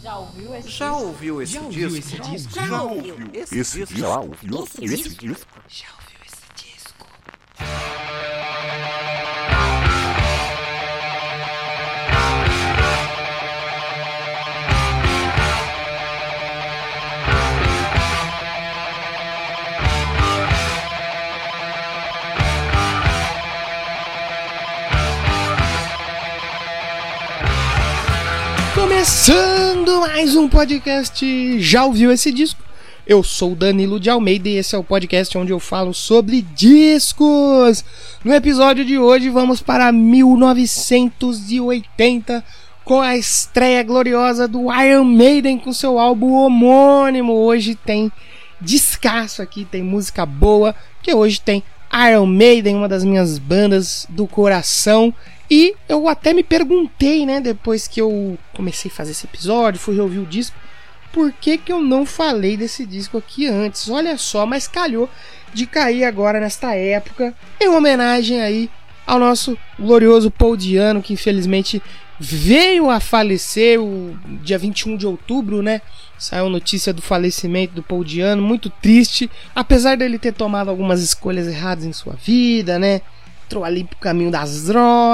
Já ouviu esse Já disco? ouviu esse disco? Já ouviu esse disco? Já ouviu esse disco? Começando mais um podcast, já ouviu esse disco? Eu sou o Danilo de Almeida e esse é o podcast onde eu falo sobre discos. No episódio de hoje vamos para 1980 com a estreia gloriosa do Iron Maiden com seu álbum homônimo. Hoje tem descasso aqui, tem música boa, que hoje tem Iron Maiden, uma das minhas bandas do coração. E eu até me perguntei, né, depois que eu comecei a fazer esse episódio, fui ouvir o disco, por que eu não falei desse disco aqui antes? Olha só, mas calhou de cair agora nesta época, em homenagem aí ao nosso glorioso Paul Di'Anno, que infelizmente veio a falecer o dia 21 de outubro, né? Saiu notícia do falecimento do Paul Di'Anno, muito triste, apesar dele ter tomado algumas escolhas erradas em sua vida, né? Entrou ali pro caminho das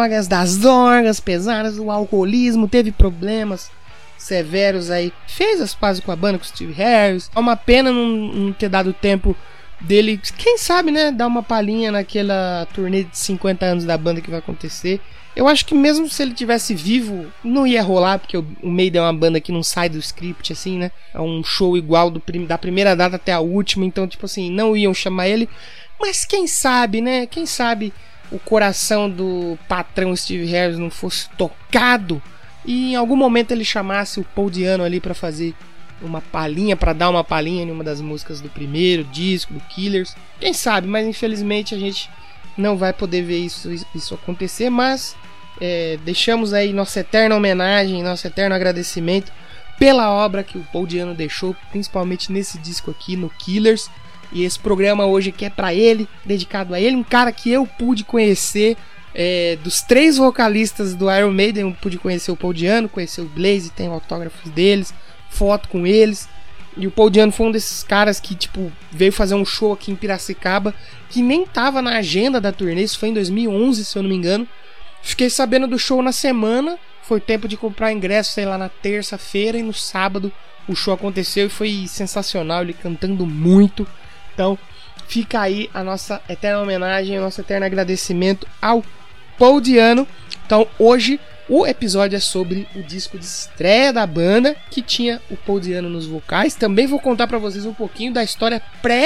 drogas pesadas, do alcoolismo, teve problemas severos aí, fez as pazes com a banda, com o Steve Harris. É uma pena não ter dado tempo dele, quem sabe, né, dar uma palhinha naquela turnê de 50 anos da banda que vai acontecer. Eu acho que mesmo se ele tivesse vivo, não ia rolar, porque o Maiden é uma banda que não sai do script, assim, né? É um show igual da primeira data até a última, então, tipo assim, não iam chamar ele. Mas quem sabe, né? Quem sabe o coração do patrão Steve Harris não fosse tocado e em algum momento ele chamasse o Paul Di'Anno ali pra fazer uma palhinha, pra dar uma palhinha em uma das músicas do primeiro disco, do Killers. Quem sabe, mas infelizmente a gente não vai poder ver isso acontecer, mas deixamos aí nossa eterna homenagem, nosso eterno agradecimento pela obra que o Paul Di'Anno deixou, principalmente nesse disco aqui, no Killers. E esse programa hoje que é pra ele, dedicado a ele, um cara que eu pude conhecer, dos 3 vocalistas do Iron Maiden, eu pude conhecer o Paul Di'Anno, conhecer o Blaze, tem autógrafos deles, foto com eles. E o Paul Di'Anno foi um desses caras que, tipo, veio fazer um show aqui em Piracicaba, que nem tava na agenda da turnê, isso foi em 2011, se eu não me engano. Fiquei sabendo do show na semana, foi tempo de comprar ingresso, sei lá, na terça-feira, e no sábado o show aconteceu e foi sensacional, ele cantando muito. Então, fica aí a nossa eterna homenagem, o nosso eterno agradecimento ao Paul Di'Anno. Então, hoje o episódio é sobre o disco de estreia da banda, que tinha o Paul Di'Anno nos vocais. Também vou contar pra vocês um pouquinho da história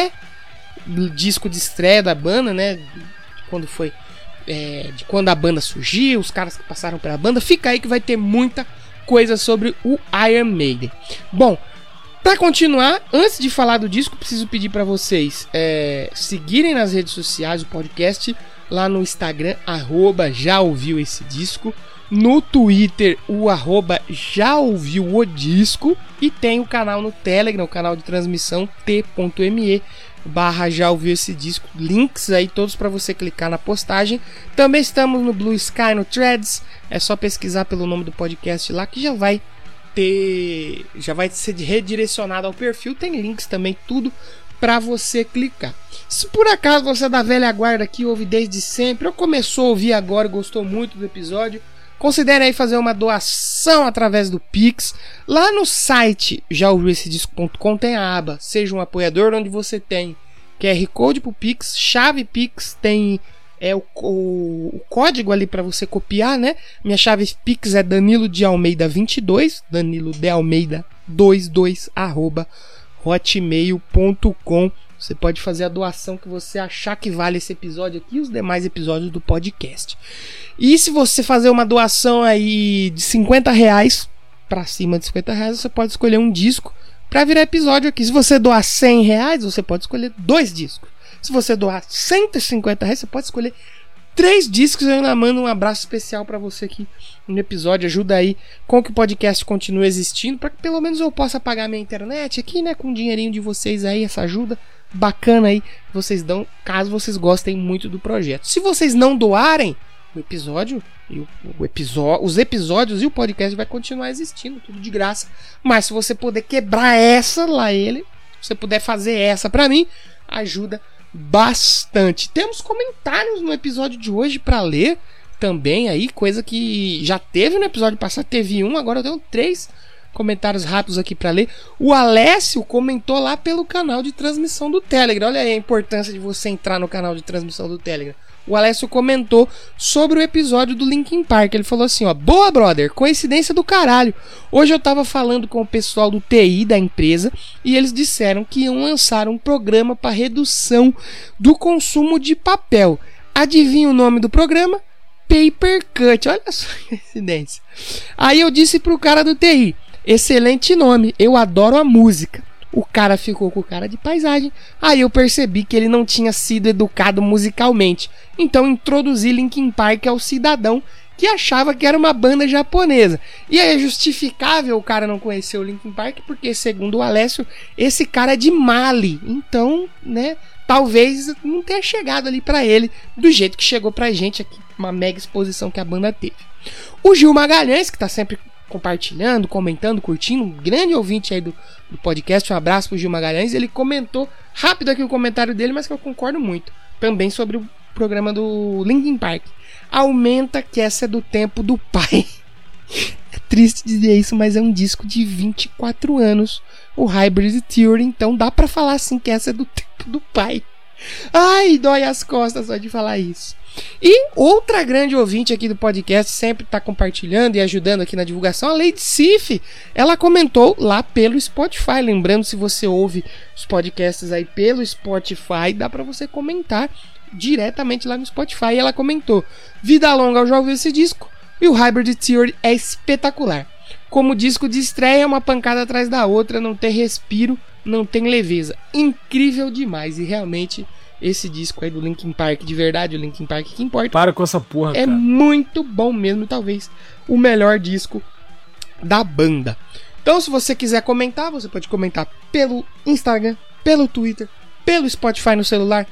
pré-disco de estreia da banda, né? Quando foi, de quando a banda surgiu, os caras que passaram pela banda. Fica aí que vai ter muita coisa sobre o Iron Maiden. Bom, pra continuar, antes de falar do disco, preciso pedir pra vocês seguirem nas redes sociais o podcast, lá no Instagram, @jaouviuessedisco, no Twitter, o @jaouviuodisco, e tem o canal no Telegram, o canal de transmissão t.me/jaouviuessedisco, links aí todos pra você clicar na postagem. Também estamos no Blue Sky, no Threads, é só pesquisar pelo nome do podcast lá que já vai ser redirecionado ao perfil. Tem links também, tudo pra você clicar. Se por acaso você é da velha guarda que ouve desde sempre, ou começou a ouvir agora e gostou muito do episódio, considere aí fazer uma doação através do Pix. Lá no site jaouviuessedisco.com tem a aba Seja um Apoiador, onde você tem QR Code pro Pix, chave Pix, tem o código ali para você copiar, né? Minha chave Pix é Danilo de Almeida 22, Danilo de Almeida 22 @hotmail.com. Você pode fazer a doação que você achar que vale esse episódio aqui e os demais episódios do podcast. E se você fazer uma doação aí de R$50 para cima de R$50, você pode escolher um disco para virar episódio aqui. Se você doar R$100, você pode escolher 2 discos. Se você doar R$150, você pode escolher 3 discos. Eu ainda mando um abraço especial pra você aqui no episódio. Ajuda aí com que o podcast continue existindo, para que pelo menos eu possa pagar minha internet aqui, né? Com o dinheirinho de vocês aí, essa ajuda bacana aí que vocês dão, caso vocês gostem muito do projeto. Se vocês não doarem, o episódio e os episódios e o podcast vai continuar existindo, tudo de graça. Mas se você puder quebrar essa lá se você puder fazer essa pra mim, ajuda bastante. Temos comentários no episódio de hoje pra ler também aí, coisa que já teve no episódio passado, teve um, agora eu tenho 3 comentários rápidos aqui pra ler. O Alessio comentou lá pelo canal de transmissão do Telegram. Olha aí a importância de você entrar no canal de transmissão do Telegram. O Alessio comentou sobre o episódio do Linkin Park. Ele falou assim, ó: boa, brother, coincidência do caralho. Hoje eu tava falando com o pessoal do TI da empresa e eles disseram que iam lançar um programa para redução do consumo de papel. Adivinha o nome do programa? Paper Cut. Olha só que coincidência. Aí eu disse pro cara do TI: excelente nome, eu adoro a música. O cara ficou com cara de paisagem. Aí eu percebi que ele não tinha sido educado musicalmente. Então introduzi Linkin Park ao cidadão que achava que era uma banda japonesa. E aí é justificável o cara não conhecer o Linkin Park, porque segundo o Alessio, esse cara é de Mali. Então, né, talvez não tenha chegado ali pra ele do jeito que chegou pra gente aqui, uma mega exposição que a banda teve. O Gil Magalhães, que tá sempre compartilhando, comentando, curtindo, um grande ouvinte aí do podcast, um abraço pro Gil Magalhães. Ele comentou rápido aqui o comentário dele, mas que eu concordo muito, também sobre o programa do Linkin Park. Aumenta que essa é do tempo do pai. É triste dizer isso, mas é um disco de 24 anos, o Hybrid Theory, então dá pra falar assim que essa é do tempo do pai. Ai, dói as costas só de falar isso. E outra grande ouvinte aqui do podcast, sempre tá compartilhando e ajudando aqui na divulgação, a Lady Sif. Ela comentou lá pelo Spotify. Lembrando, se você ouve os podcasts aí pelo Spotify, dá pra você comentar diretamente lá no Spotify. E ela comentou: vida longa, eu já ouvi esse disco e o Hybrid Theory é espetacular. Como disco de estreia, é uma pancada atrás da outra, não tem respiro, não tem leveza. Incrível demais. E realmente esse disco aí do Linkin Park, de verdade, o Linkin Park que importa. Para com essa porra, é cara. muito bom mesmo, talvez o melhor disco da banda. Então, se você quiser comentar, você pode comentar pelo Instagram, pelo Twitter, pelo Spotify no celular,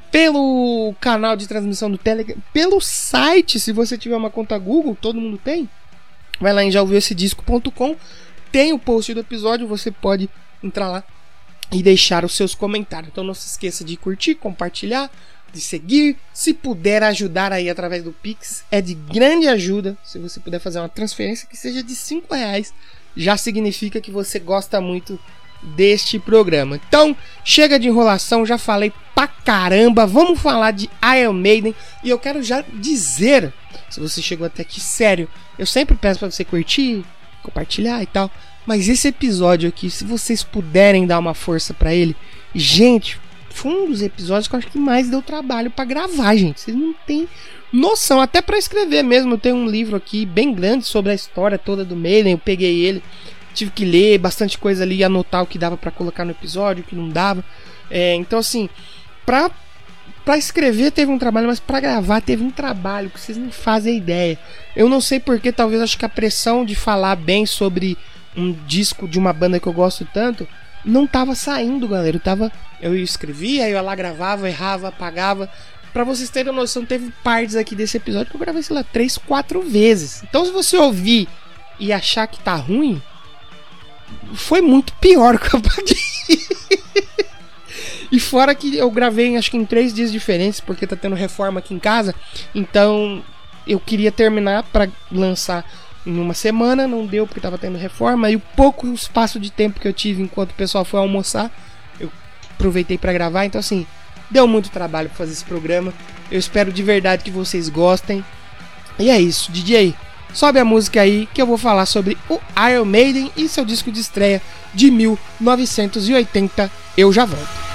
pelo canal de transmissão do Telegram, pelo site, se você tiver uma conta Google, todo mundo tem. Vai lá em jaouviuessedisco.com, tem o post do episódio, você pode entrar lá e deixar os seus comentários. Então não se esqueça de curtir, compartilhar, de seguir. Se puder ajudar aí através do Pix, é de grande ajuda. Se você puder fazer uma transferência que seja de R$5, já significa que você gosta muito deste programa. Então chega de enrolação, já falei pra caramba. Vamos falar de Iron Maiden. E eu quero já dizer, se você chegou até aqui, sério, eu sempre peço pra você curtir, compartilhar e tal, mas esse episódio aqui, se vocês puderem dar uma força pra ele, gente, foi um dos episódios que eu acho que mais deu trabalho pra gravar, gente. Vocês não têm noção, até pra escrever mesmo. Eu tenho um livro aqui bem grande sobre a história toda do Maiden. Eu peguei ele, tive que ler bastante coisa ali, anotar o que dava pra colocar no episódio, o que não dava. Então assim, pra escrever teve um trabalho, mas pra gravar teve um trabalho que vocês não fazem ideia. Eu não sei porquê, talvez acho que a pressão de falar bem sobre um disco de uma banda que eu gosto tanto não tava saindo, galera. Eu escrevia, aí eu ia lá, gravava, errava, apagava. Pra vocês terem noção, teve partes aqui desse episódio que eu gravei, sei lá, 3, 4 vezes. Então se você ouvir e achar que tá ruim, foi muito pior que eu paguei. E fora que eu gravei, acho que em 3 dias diferentes, porque tá tendo reforma aqui em casa. Então eu queria terminar pra lançar em uma semana, não deu porque tava tendo reforma. E o pouco espaço de tempo que eu tive enquanto o pessoal foi almoçar, eu aproveitei pra gravar. Então assim, deu muito trabalho pra fazer esse programa. Eu espero de verdade que vocês gostem. E é isso, DJ, sobe a música aí que eu vou falar sobre o Iron Maiden e seu disco de estreia de 1980. Eu já volto.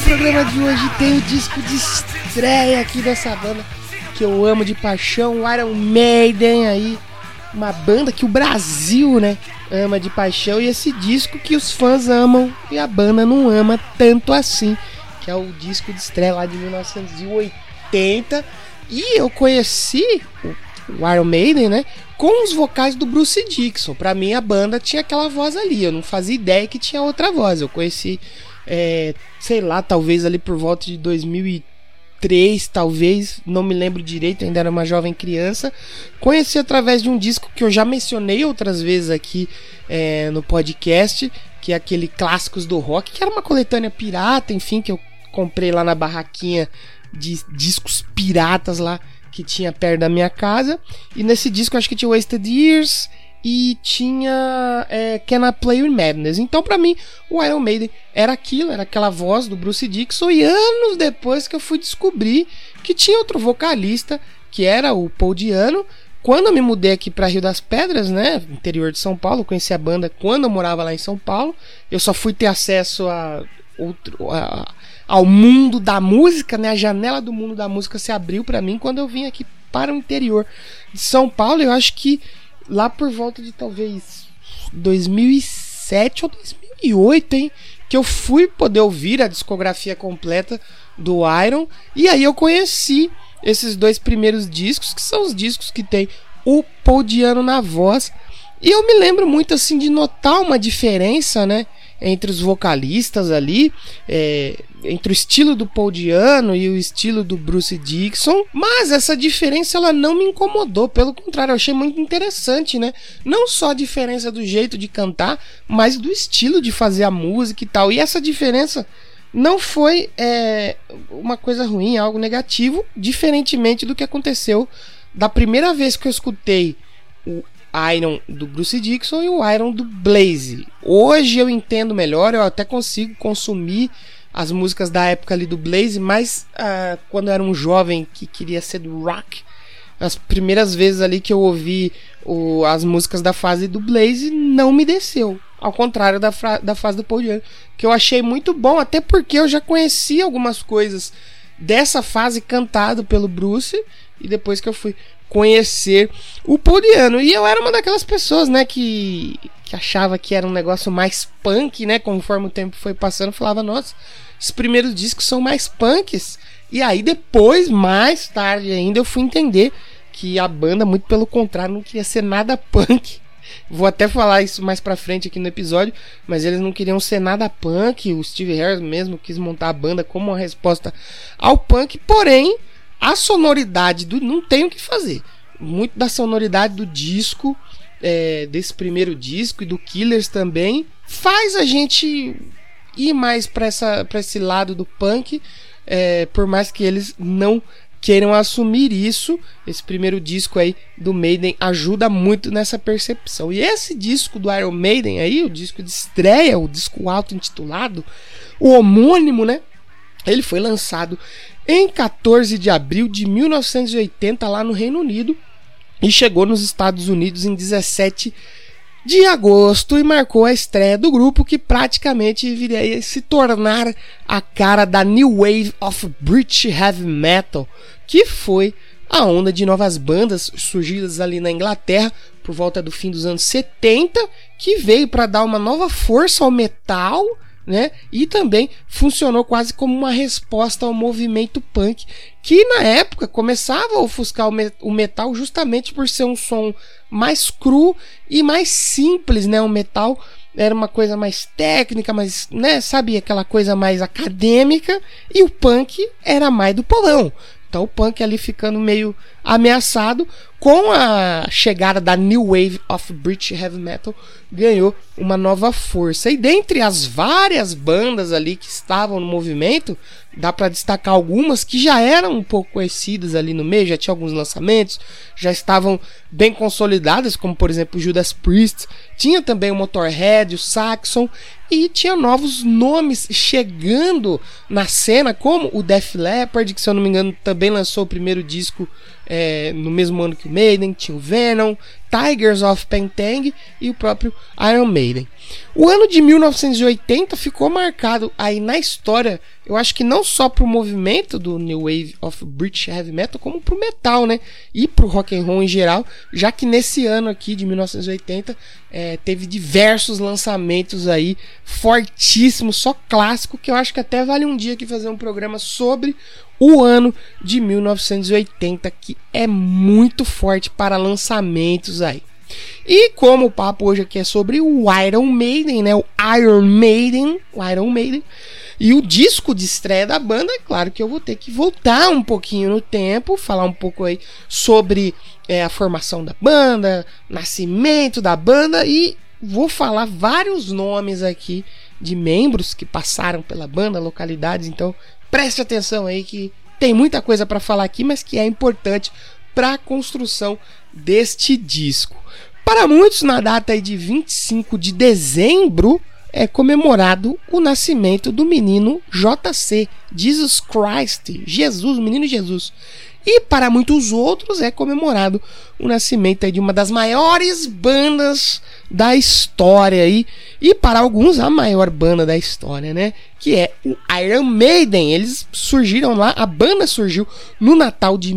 programa de hoje tem o disco de estreia aqui dessa banda que eu amo de paixão, o Iron Maiden aí, uma banda que o Brasil, né, ama de paixão, e esse disco que os fãs amam e a banda não ama tanto assim, que é o disco de estreia lá de 1980, e eu conheci o Iron Maiden, né, com os vocais do Bruce Dickinson. Pra mim a banda tinha aquela voz ali, eu não fazia ideia que tinha outra voz. Eu conheci, sei lá, talvez ali por volta de 2003, talvez, não me lembro direito, ainda era uma jovem criança. Conheci através de um disco que eu já mencionei outras vezes aqui no podcast, que é aquele Clássicos do Rock, que era uma coletânea pirata, enfim, que eu comprei lá na barraquinha de discos piratas lá que tinha perto da minha casa. E nesse disco eu acho que tinha Wasted Years e tinha Can I Play With Madness. Então pra mim o Iron Maiden era aquilo, era aquela voz do Bruce Dickinson. E anos depois que eu fui descobrir que tinha outro vocalista, que era o Paul Di'Anno. Quando eu me mudei aqui pra Rio das Pedras, né, interior de São Paulo, eu conheci a banda quando eu morava lá em São Paulo. Eu só fui ter acesso ao mundo da música, né? A janela do mundo da música se abriu pra mim quando eu vim aqui para o interior de São Paulo. Eu acho que lá por volta de talvez 2007 ou 2008, hein? Que eu fui poder ouvir a discografia completa do Iron. E aí eu conheci esses dois primeiros discos, que são os discos que tem o Paul Di'Anno na voz. E eu me lembro muito assim de notar uma diferença, né, entre os vocalistas ali, entre o estilo do Paul Di'Anno e o estilo do Bruce Dickinson, mas essa diferença ela não me incomodou, pelo contrário, eu achei muito interessante, né? Não só a diferença do jeito de cantar, mas do estilo de fazer a música e tal, e essa diferença não foi uma coisa ruim, algo negativo, diferentemente do que aconteceu da primeira vez que eu escutei o Iron do Bruce Dickinson e o Iron do Blaze. Hoje eu entendo melhor, eu até consigo consumir as músicas da época ali do Blaze, mas quando eu era um jovem que queria ser do rock, as primeiras vezes ali que eu ouvi as músicas da fase do Blaze não me desceu, ao contrário da fase do Paul Di'Anno, que eu achei muito bom, até porque eu já conhecia algumas coisas dessa fase cantado pelo Bruce, e depois que eu fui conhecer o Paul Di'Anno, e eu era uma daquelas pessoas, né, que achava que era um negócio mais punk, né, conforme o tempo foi passando, eu falava, nossa, os primeiros discos são mais punks, e aí depois, mais tarde ainda, eu fui entender que a banda, muito pelo contrário, não queria ser nada punk. Vou até falar isso mais pra frente aqui no episódio, mas eles não queriam ser nada punk. O Steve Harris mesmo quis montar a banda como uma resposta ao punk, porém a sonoridade não tem o que fazer. Muito da sonoridade do disco, desse primeiro disco e do Killers também, faz a gente ir mais para esse lado do punk, por mais que eles não queiram assumir isso. Esse primeiro disco aí do Maiden ajuda muito nessa percepção. E esse disco do Iron Maiden aí, o disco de estreia, o disco auto-intitulado, o homônimo, né? Ele foi lançado em 14 de abril de 1980 lá no Reino Unido e chegou nos Estados Unidos em 17 de agosto e marcou a estreia do grupo, que praticamente viria a se tornar a cara da New Wave of British Heavy Metal, que foi a onda de novas bandas surgidas ali na Inglaterra por volta do fim dos anos 70, que veio para dar uma nova força ao metal, né? E também funcionou quase como uma resposta ao movimento punk, que na época começava a ofuscar o metal justamente por ser um som mais cru e mais simples, né? O metal era uma coisa mais técnica, mais, né, sabe, aquela coisa mais acadêmica, e o punk era mais do povão. Então o punk ali ficando meio ameaçado, com a chegada da New Wave of British Heavy Metal, ganhou uma nova força. E dentre as várias bandas ali que estavam no movimento, dá para destacar algumas que já eram um pouco conhecidas ali no meio, já tinha alguns lançamentos, já estavam bem consolidadas, como por exemplo o Judas Priest, tinha também o Motorhead, o Saxon, e tinha novos nomes chegando na cena, como o Def Leppard, que se eu não me engano também lançou o primeiro disco no mesmo ano que o Maiden, tinha o Venom, Tigers of Pantang e o próprio Iron Maiden. O ano de 1980 ficou marcado aí na história, eu acho que não só pro movimento do New Wave of British Heavy Metal, como pro metal, né? E pro rock and roll em geral, já que nesse ano aqui de 1980 teve diversos lançamentos aí fortíssimos, só clássico, que eu acho que até vale um dia aqui fazer um programa sobre o ano de 1980, que é muito forte para lançamentos aí. E como o papo hoje aqui é sobre o Iron Maiden, né? O Iron Maiden, e o disco de estreia da banda, é claro que eu vou ter que voltar um pouquinho no tempo, falar um pouco aí sobre a formação da banda, nascimento da banda, e vou falar vários nomes aqui de membros que passaram pela banda, localidades, então preste atenção aí que tem muita coisa para falar aqui, mas que é importante para a construção deste disco. Para muitos, na data aí de 25 de dezembro, é comemorado o nascimento do menino JC, Jesus Christ, Jesus, o menino Jesus. E para muitos outros é comemorado o nascimento aí de uma das maiores bandas da história aí, e para alguns a maior banda da história, né? Que é o Iron Maiden. Eles surgiram lá, a banda surgiu no Natal de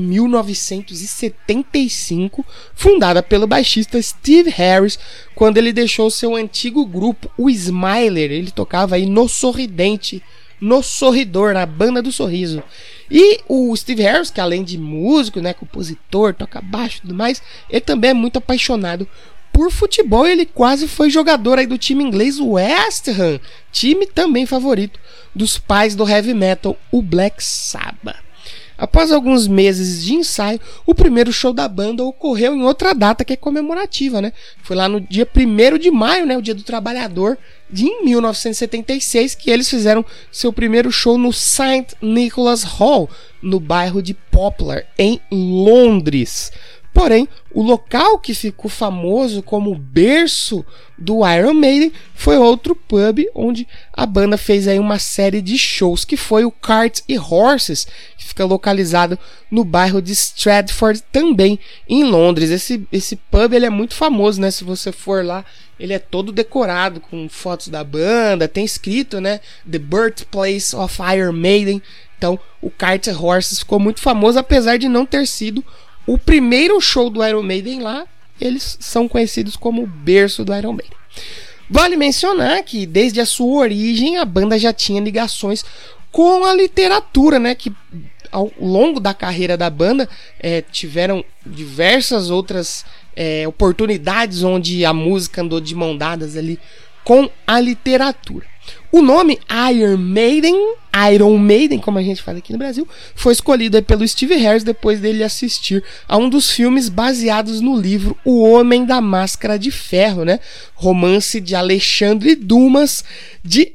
1975, fundada pelo baixista Steve Harris, quando ele deixou seu antigo grupo, o Smiler. Ele tocava aí no Sorridente, no Sorridor, na banda do Sorriso. E o Steve Harris, que além de músico, né, compositor, toca baixo e tudo mais, ele também é muito apaixonado por futebol. Ele quase foi jogador aí do time inglês West Ham, time também favorito dos pais do heavy metal, o Black Sabbath. Após alguns meses de ensaio, o primeiro show da banda ocorreu em outra data que é comemorativa, né? Foi lá no dia 1º de maio, né, o Dia do Trabalhador, de 1976, que eles fizeram seu primeiro show no St. Nicholas Hall, no bairro de Poplar, em Londres. Porém, o local que ficou famoso como berço do Iron Maiden foi outro pub onde a banda fez aí uma série de shows, que foi o Cart and Horses, que fica localizado no bairro de Stratford, também em Londres. Esse pub ele é muito famoso, né? Se você for lá, ele é todo decorado com fotos da banda, tem escrito, né, The Birthplace of Iron Maiden. Então, o Cart and Horses ficou muito famoso, apesar de não ter sido o primeiro show do Iron Maiden lá. Eles são conhecidos como o berço do Iron Maiden. Vale mencionar que desde a sua origem a banda já tinha ligações com a literatura, né? Que ao longo da carreira da banda tiveram diversas outras oportunidades onde a música andou de mão dadas ali com a literatura. O nome Iron Maiden, como a gente fala aqui no Brasil, foi escolhido pelo Steve Harris depois dele assistir a um dos filmes baseados no livro O Homem da Máscara de Ferro, né? Romance de Alexandre Dumas, de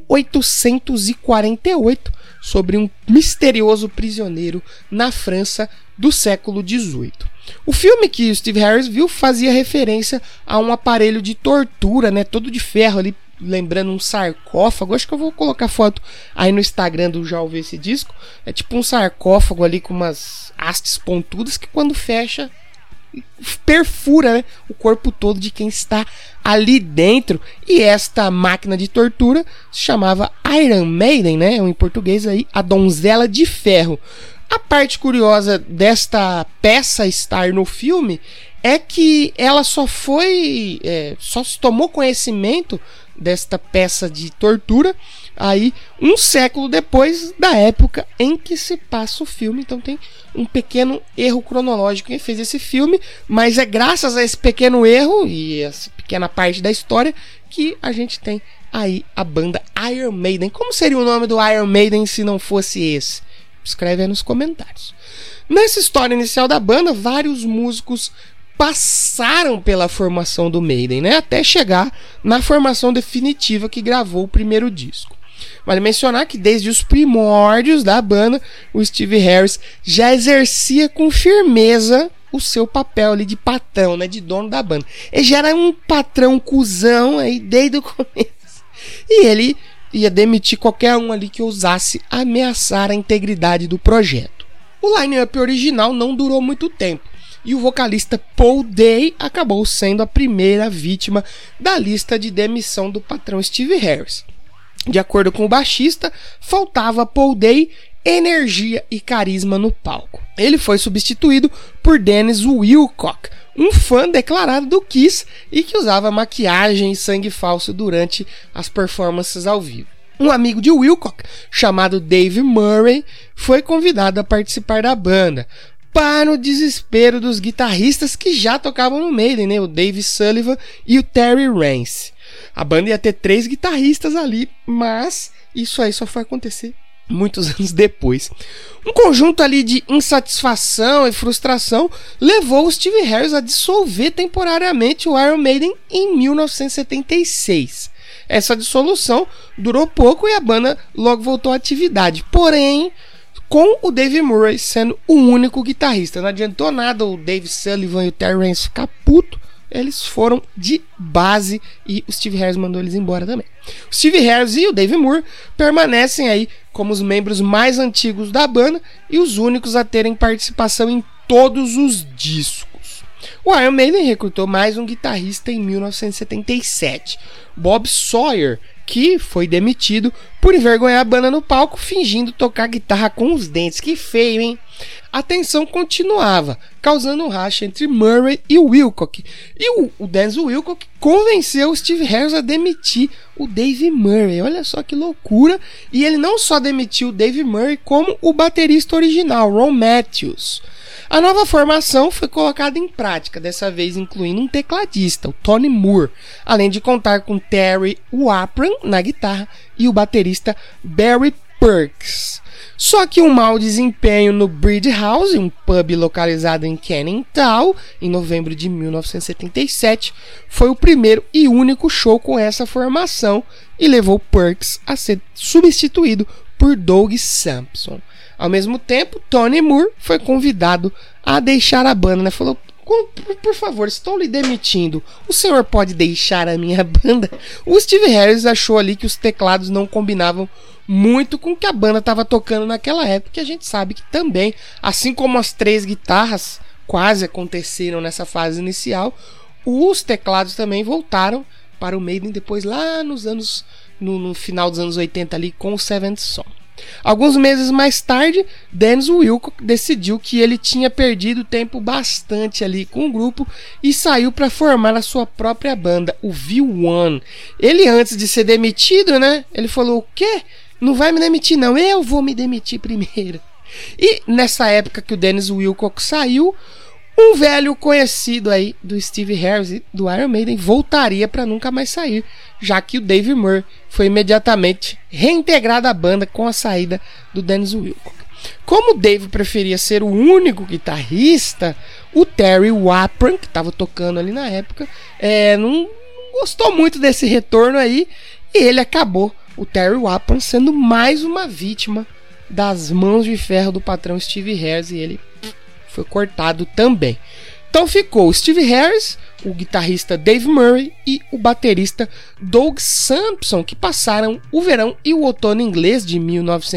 1848, sobre um misterioso prisioneiro na França do século XVIII. O filme que o Steve Harris viu fazia referência a um aparelho de tortura, né, todo de ferro ali, lembrando um sarcófago. Acho que eu vou colocar foto aí no Instagram do Já Ouviu Esse Disco. É tipo um sarcófago ali com umas hastes pontudas que quando fecha perfura, né, o corpo todo de quem está ali dentro. E esta máquina de tortura se chamava Iron Maiden, né, em português aí, a Donzela de Ferro. A parte curiosa desta peça estar no filme é que ela só se tomou conhecimento desta peça de tortura aí um século depois da época em que se passa o filme. Então tem um pequeno erro cronológico em quem fez esse filme, mas é graças a esse pequeno erro e essa pequena parte da história que a gente tem aí a banda Iron Maiden. Como seria o nome do Iron Maiden se não fosse esse? Escreve aí nos comentários. Nessa história inicial da banda, vários músicos passaram pela formação do Maiden, né, até chegar na formação definitiva que gravou o primeiro disco. Vale mencionar que desde os primórdios da banda, o Steve Harris já exercia com firmeza o seu papel ali de patrão, né, de dono da banda. Ele já era um patrão cuzão aí desde o começo. E ele ia demitir qualquer um ali que ousasse ameaçar a integridade do projeto. O line-up original não durou muito tempo, e o vocalista Paul Day acabou sendo a primeira vítima da lista de demissão do patrão Steve Harris. De acordo com o baixista, faltava a Paul Day energia e carisma no palco. Ele foi substituído por Dennis Wilcock, um fã declarado do Kiss e que usava maquiagem e sangue falso durante as performances ao vivo. Um amigo de Wilcock, chamado Dave Murray, foi convidado a participar da banda, para o desespero dos guitarristas que já tocavam no Maiden, né? O Dave Sullivan e o Terry Rance. A banda ia ter 3 guitarristas ali, mas isso aí só foi acontecer muitos anos depois. Um conjunto ali de insatisfação e frustração levou o Steve Harris a dissolver temporariamente o Iron Maiden em 1976. Essa dissolução durou pouco e a banda logo voltou à atividade, porém com o Dave Murray sendo o único guitarrista. Não adiantou nada o Dave Sullivan e o Terry Rance ficar puto, eles foram de base e o Steve Harris mandou eles embora também. O Steve Harris e o Dave Moore permanecem aí como os membros mais antigos da banda e os únicos a terem participação em todos os discos. O Iron Maiden recrutou mais um guitarrista em 1977, Bob Sawyer, que foi demitido por envergonhar a banda no palco fingindo tocar guitarra com os dentes. Que feio, hein? A tensão continuava, causando um racha entre Murray e Wilcock. E o Dennis Wilcock convenceu o Steve Harris a demitir o Dave Murray. Olha só que loucura. E ele não só demitiu o Dave Murray, como o baterista original, Ron Matthews. A nova formação foi colocada em prática, dessa vez incluindo um tecladista, o Tony Moore, além de contar com Terry Wapran na guitarra e o baterista Barry Perks. Só que um mau desempenho no Breed House, um pub localizado em Canning Town, em novembro de 1977, foi o primeiro e único show com essa formação e levou Perks a ser substituído por Doug Sampson. Ao mesmo tempo, Tony Moore foi convidado a deixar a banda, né? Falou: por favor, estou lhe demitindo, o senhor pode deixar a minha banda? O Steve Harris achou ali que os teclados não combinavam muito com o que a banda estava tocando naquela época, e a gente sabe que também, assim como as 3 guitarras quase aconteceram nessa fase inicial, os teclados também voltaram para o Maiden depois lá no final dos anos 80 ali com o Seventh Son. Alguns meses mais tarde, Dennis Wilcock decidiu que ele tinha perdido tempo bastante ali com o grupo e saiu para formar a sua própria banda, o V1. Ele, antes de ser demitido, né, ele falou: o quê? Não vai me demitir não, eu vou me demitir primeiro. E nessa época que o Dennis Wilcock saiu, um velho conhecido aí do Steve Harris e do Iron Maiden voltaria para nunca mais sair, já que o Dave Murray foi imediatamente reintegrado à banda com a saída do Dennis Wilcock. Como o Dave preferia ser o único guitarrista, o Terry Wapran, que estava tocando ali na época, não gostou muito desse retorno aí, e ele acabou, o Terry Wapran, sendo mais uma vítima das mãos de ferro do patrão Steve Harris, e ele foi cortado também. Então ficou o Steve Harris, o guitarrista Dave Murray e o baterista Doug Sampson, que passaram o verão e o outono inglês de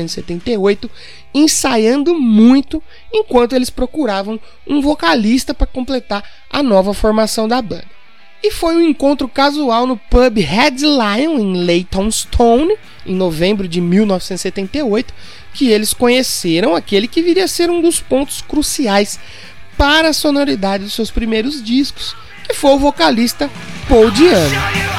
1978 ensaiando muito, enquanto eles procuravam um vocalista para completar a nova formação da banda. E foi um encontro casual no pub Red Lion em Leytonstone, em novembro de 1978, que eles conheceram aquele que viria a ser um dos pontos cruciais para a sonoridade dos seus primeiros discos, que foi o vocalista Paul Di'Anno.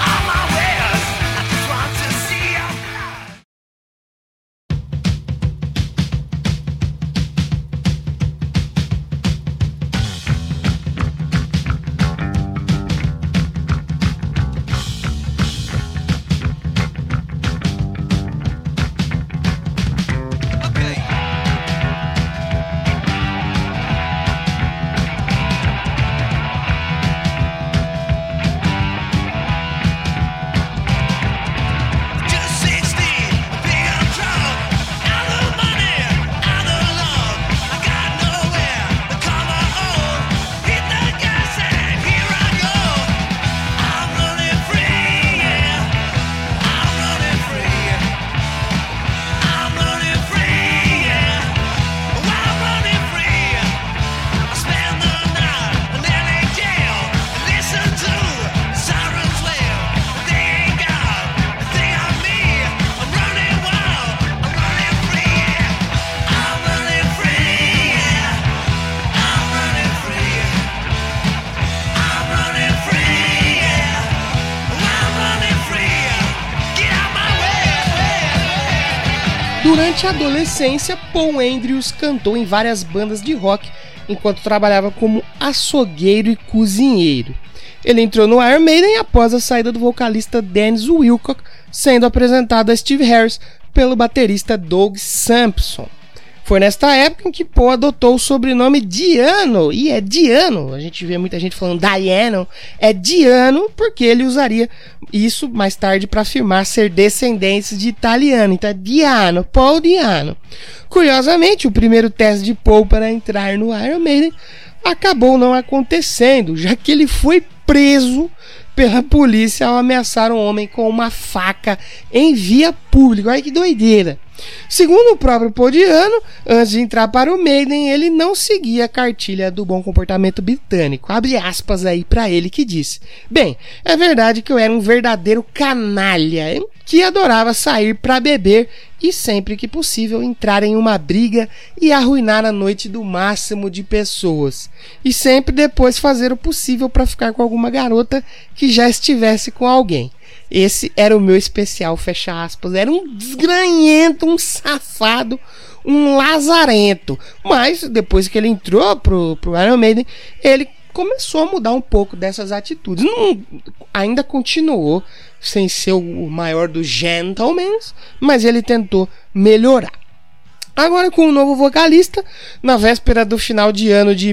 Durante a adolescência, Paul Andrews cantou em várias bandas de rock enquanto trabalhava como açougueiro e cozinheiro. Ele entrou no Iron Maiden após a saída do vocalista Dennis Wilcock, sendo apresentado a Steve Harris pelo baterista Doug Sampson. Foi nesta época em que Paul adotou o sobrenome Diano, e é Diano, a gente vê muita gente falando Diano, é Diano porque ele usaria isso mais tarde para afirmar ser descendente de italiano, então é Diano, Paul Diano. Curiosamente, o primeiro teste de Paul para entrar no Iron Maiden acabou não acontecendo, já que ele foi preso pela polícia ao ameaçar um homem com uma faca em via pública. Olha que doideira. Segundo o próprio Paul Diano, antes de entrar para o Maiden, ele não seguia a cartilha do bom comportamento britânico. Abre aspas aí para ele que disse: bem, é verdade que eu era um verdadeiro canalha, que adorava sair para beber e sempre que possível entrar em uma briga e arruinar a noite do máximo de pessoas. E sempre depois fazer o possível para ficar com alguma garota que já estivesse com alguém. Esse era o meu especial, fecha aspas. Era um desgranhento, um safado, um lazarento. Mas depois que ele entrou pro Iron Maiden, ele começou a mudar um pouco dessas atitudes. Não, ainda continuou sem ser o maior dos gentlemen, mas ele tentou melhorar. Agora, com o novo vocalista, na véspera do final de ano de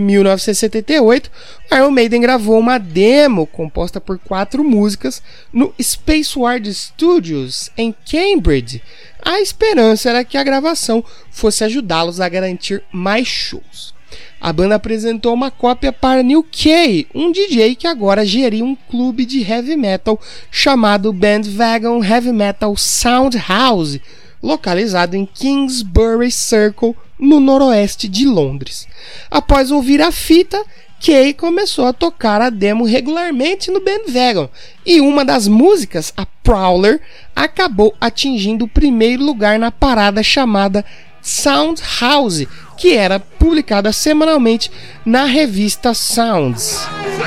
1978, Iron Maiden gravou uma demo composta por 4 músicas no Spaceward Studios, em Cambridge. A esperança era que a gravação fosse ajudá-los a garantir mais shows. A banda apresentou uma cópia para Neil Kay, um DJ que agora geria um clube de heavy metal chamado Bandwagon Heavy Metal Sound House, localizado em Kingsbury Circle, no noroeste de Londres. Após ouvir a fita, Kay começou a tocar a demo regularmente no Bandwagon, e uma das músicas, a Prowler, acabou atingindo o primeiro lugar na parada chamada Sound House, que era publicada semanalmente na revista Sounds.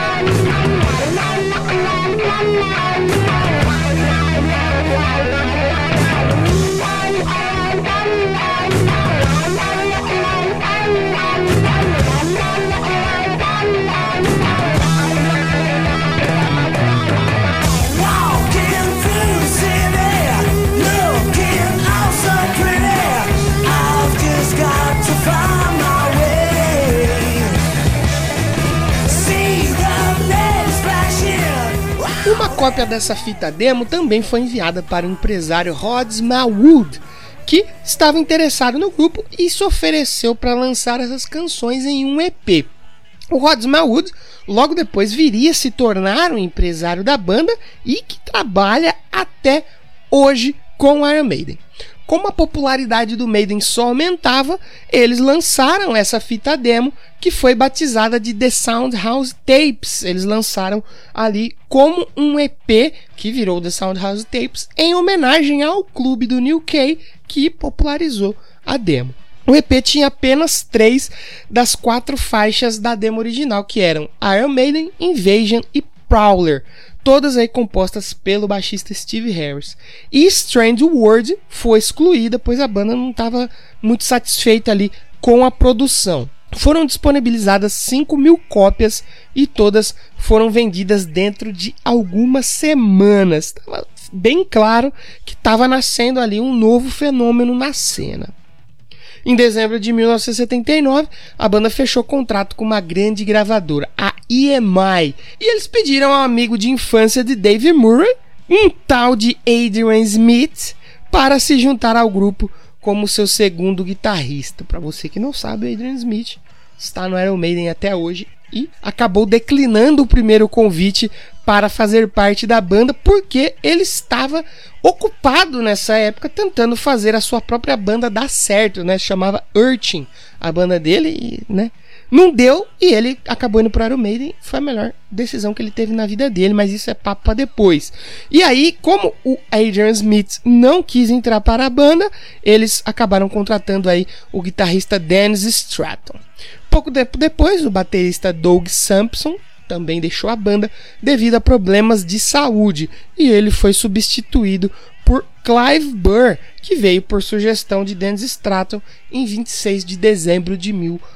Uma cópia dessa fita demo também foi enviada para o empresário Rod Smallwood, que estava interessado no grupo e se ofereceu para lançar essas canções em um EP. O Rod Smallwood logo depois viria a se tornar um empresário da banda e que trabalha até hoje com o Iron Maiden. Como a popularidade do Maiden só aumentava, eles lançaram essa fita demo, que foi batizada de The Sound House Tapes. Eles lançaram ali como um EP, que virou The Sound House Tapes, em homenagem ao clube do Neil Kay, que popularizou a demo. O EP tinha apenas 3 das 4 faixas da demo original, que eram Iron Maiden, Invasion e Prowler, todas aí compostas pelo baixista Steve Harris. E Strange World foi excluída, pois a banda não estava muito satisfeita ali com a produção. Foram disponibilizadas 5.000 cópias e todas foram vendidas dentro de algumas semanas. Estava bem claro que estava nascendo ali um novo fenômeno na cena. Em dezembro de 1979, a banda fechou contrato com uma grande gravadora, a EMI, e eles pediram ao amigo de infância de Dave Murray, um tal de Adrian Smith, para se juntar ao grupo como seu segundo guitarrista. Para você que não sabe, Adrian Smith está no Iron Maiden até hoje e acabou declinando o primeiro convite para fazer parte da banda porque ele estava ocupado nessa época tentando fazer a sua própria banda dar certo, né? Chamava Urchin, a banda dele, e, né? Não deu e ele acabou indo para Iron Maiden. Foi a melhor decisão que ele teve na vida dele, mas isso é papo para depois. E aí, como o Adrian Smith não quis entrar para a banda, eles acabaram contratando aí o guitarrista Dennis Stratton. Pouco tempo depois, o baterista Doug Sampson também deixou a banda devido a problemas de saúde e ele foi substituído por Clive Burr, que veio por sugestão de Dennis Stratton em 26 de dezembro de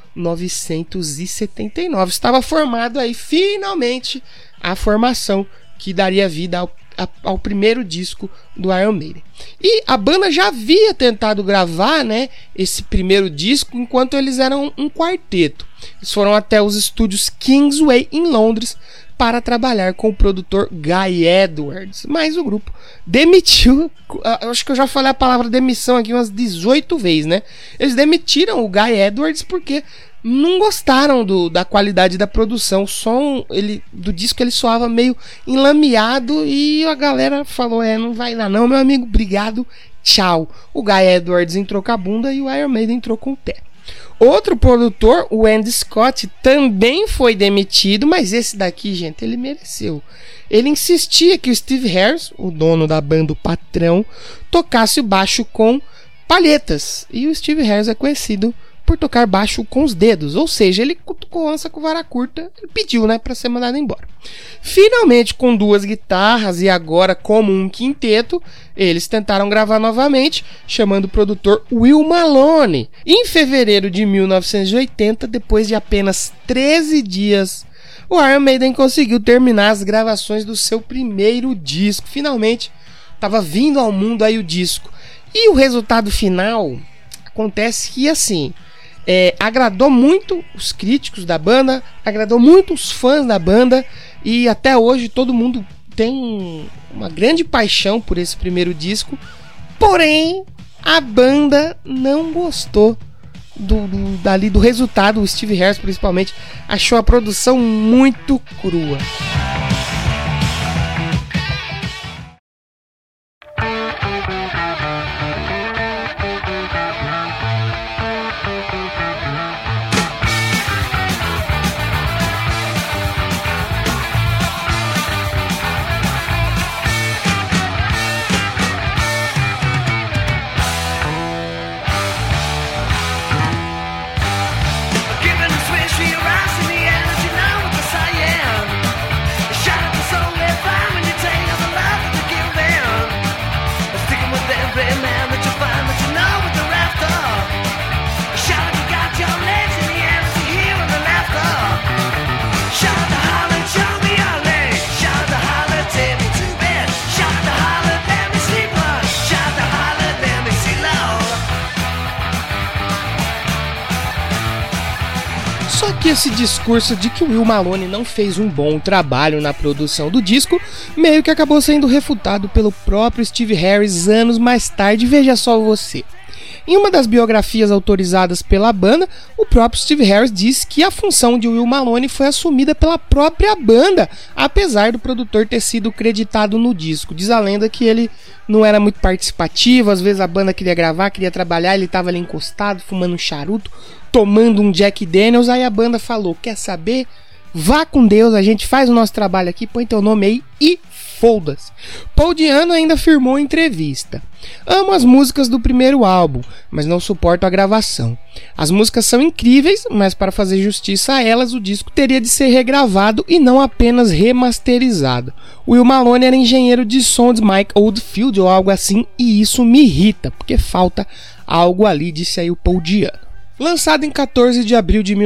1979. Estava formado aí finalmente a formação que daria vida ao primeiro disco do Iron Maiden. E a banda já havia tentado gravar, né, esse primeiro disco enquanto eles eram um quarteto. Eles foram até os estúdios Kingsway em Londres para trabalhar com o produtor Guy Edwards, mas o grupo demitiu. Acho que eu já falei a palavra demissão aqui umas 18 vezes, né? Eles demitiram o Guy Edwards porque não gostaram da qualidade da produção. O som do disco ele soava meio enlameado e a galera falou: não vai lá não, meu amigo, obrigado, tchau. O Guy Edwards entrou com a bunda e o Iron Maiden entrou com o pé. Outro produtor, o Andy Scott, também foi demitido, mas esse daqui, gente, ele mereceu. Ele insistia que o Steve Harris, o dono da banda, o patrão, tocasse o baixo com palhetas. E o Steve Harris é conhecido por tocar baixo com os dedos, ou seja, ele cutucou onça com vara curta, ele pediu, né, para ser mandado embora. Finalmente, com 2 guitarras e agora como um quinteto, eles tentaram gravar novamente, chamando o produtor Will Maloney. Em fevereiro de 1980, depois de apenas 13 dias, o Iron Maiden conseguiu terminar as gravações do seu primeiro disco. Finalmente, estava vindo ao mundo aí o disco. E o resultado final acontece que, assim, agradou muito os críticos da banda, agradou muito os fãs da banda, e até hoje todo mundo tem uma grande paixão por esse primeiro disco. Porém, a banda não gostou do resultado. O Steve Harris, principalmente, achou a produção muito crua. Só que esse discurso de que o Will Maloney não fez um bom trabalho na produção do disco meio que acabou sendo refutado pelo próprio Steve Harris anos mais tarde. Veja só você. Em uma das biografias autorizadas pela banda, o próprio Steve Harris disse que a função de Will Maloney foi assumida pela própria banda, apesar do produtor ter sido creditado no disco. Diz a lenda que ele não era muito participativo, às vezes a banda queria gravar, queria trabalhar, ele estava ali encostado, fumando um charuto, tomando um Jack Daniels. Aí a banda falou: quer saber? Vá com Deus, a gente faz o nosso trabalho aqui, põe teu nome aí e foda-se. Paul Di'Anno ainda afirmou em entrevista: amo as músicas do primeiro álbum, mas não suporto a gravação. As músicas são incríveis, mas para fazer justiça a elas, o disco teria de ser regravado e não apenas remasterizado. Will Maloney era engenheiro de som de Mike Oldfield ou algo assim, e isso me irrita, porque falta algo ali, disse aí o Paul Di'Anno. Lançado em 14 de abril de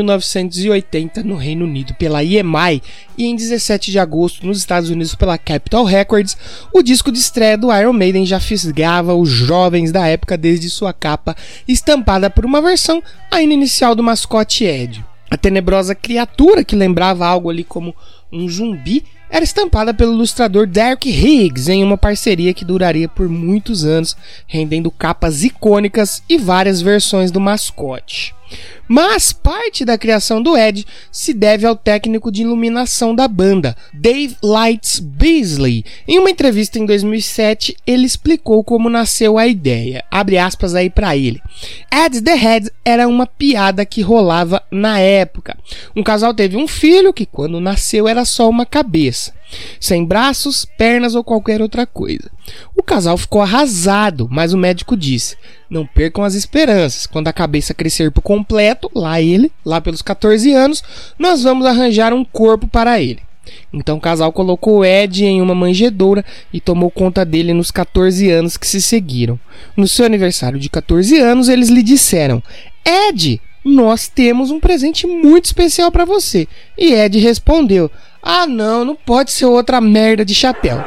1980 no Reino Unido pela EMI e em 17 de agosto nos Estados Unidos pela Capitol Records, o disco de estreia do Iron Maiden já fisgava os jovens da época desde sua capa estampada por uma versão ainda inicial do mascote Ed. A tenebrosa criatura, que lembrava algo ali como um zumbi, era estampada pelo ilustrador Derek Higgs em uma parceria que duraria por muitos anos, rendendo capas icônicas e várias versões do mascote. Mas parte da criação do Ed se deve ao técnico de iluminação da banda, Dave Lights Beasley. Em uma entrevista em 2007, ele explicou como nasceu a ideia. Abre aspas aí pra ele. Ed the Head era uma piada que rolava na época. Um casal teve um filho que, quando nasceu, era só uma cabeça, sem braços, pernas ou qualquer outra coisa. O casal ficou arrasado, mas o médico disse: não percam as esperanças, quando a cabeça crescer por completo, lá pelos 14 anos, nós vamos arranjar um corpo para ele. Então o casal colocou Ed em uma manjedoura e tomou conta dele nos 14 anos que se seguiram. No seu aniversário de 14 anos, eles lhe disseram: Ed, nós temos um presente muito especial para você. E Ed respondeu: ah não pode ser outra merda de chapéu.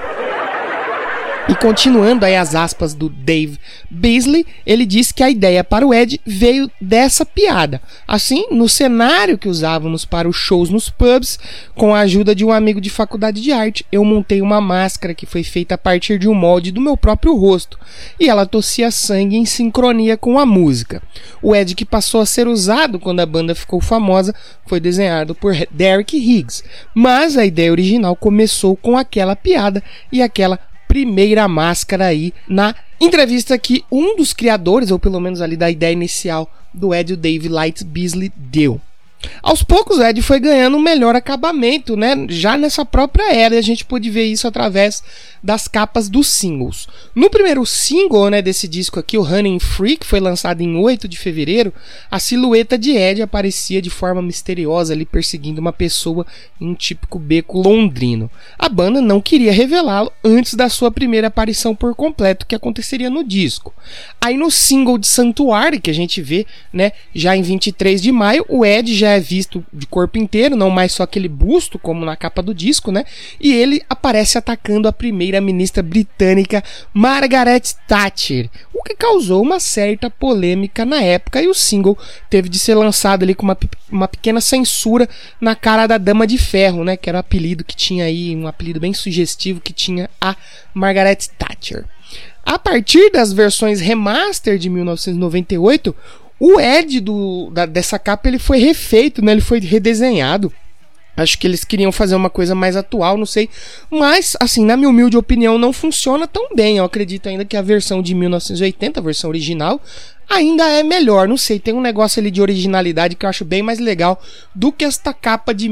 E continuando aí as aspas do Dave Beasley, ele disse que a ideia para o Ed veio dessa piada. Assim, no cenário que usávamos para os shows nos pubs, com a ajuda de um amigo de faculdade de arte, eu montei uma máscara que foi feita a partir de um molde do meu próprio rosto, e ela tossia sangue em sincronia com a música. O Ed que passou a ser usado quando a banda ficou famosa foi desenhado por Derek Higgs, mas a ideia original começou com aquela piada e aquela primeira máscara aí na entrevista que um dos criadores, ou pelo menos ali da ideia inicial do Ed, o Dave Light Beasley, deu. Aos poucos o Ed foi ganhando um melhor acabamento, né? Já nessa própria era, a gente pôde ver isso através das capas dos singles. No primeiro single, né, desse disco aqui, o Running Free, que foi lançado em 8 de fevereiro, a silhueta de Ed aparecia de forma misteriosa ali perseguindo uma pessoa em um típico beco londrino. A banda não queria revelá-lo antes da sua primeira aparição por completo, que aconteceria no disco. Aí no single de Sanctuary, que a gente vê, né, já em 23 de maio, o Ed já é visto de corpo inteiro, não mais só aquele busto como na capa do disco, né? E ele aparece atacando a primeira-ministra britânica Margaret Thatcher, o que causou uma certa polêmica na época, e o single teve de ser lançado ali com uma pequena censura na cara da Dama de Ferro, né? Que era o apelido que tinha aí, um apelido bem sugestivo que tinha a Margaret Thatcher. A partir das versões remaster de 1998, o Ed dessa capa ele foi refeito, né? Ele foi redesenhado. Acho que eles queriam fazer uma coisa mais atual, não sei. Mas, assim, na minha humilde opinião, não funciona tão bem. Eu acredito ainda que a versão de 1980, a versão original, ainda é melhor. Não sei, tem um negócio ali de originalidade que eu acho bem mais legal do que esta capa de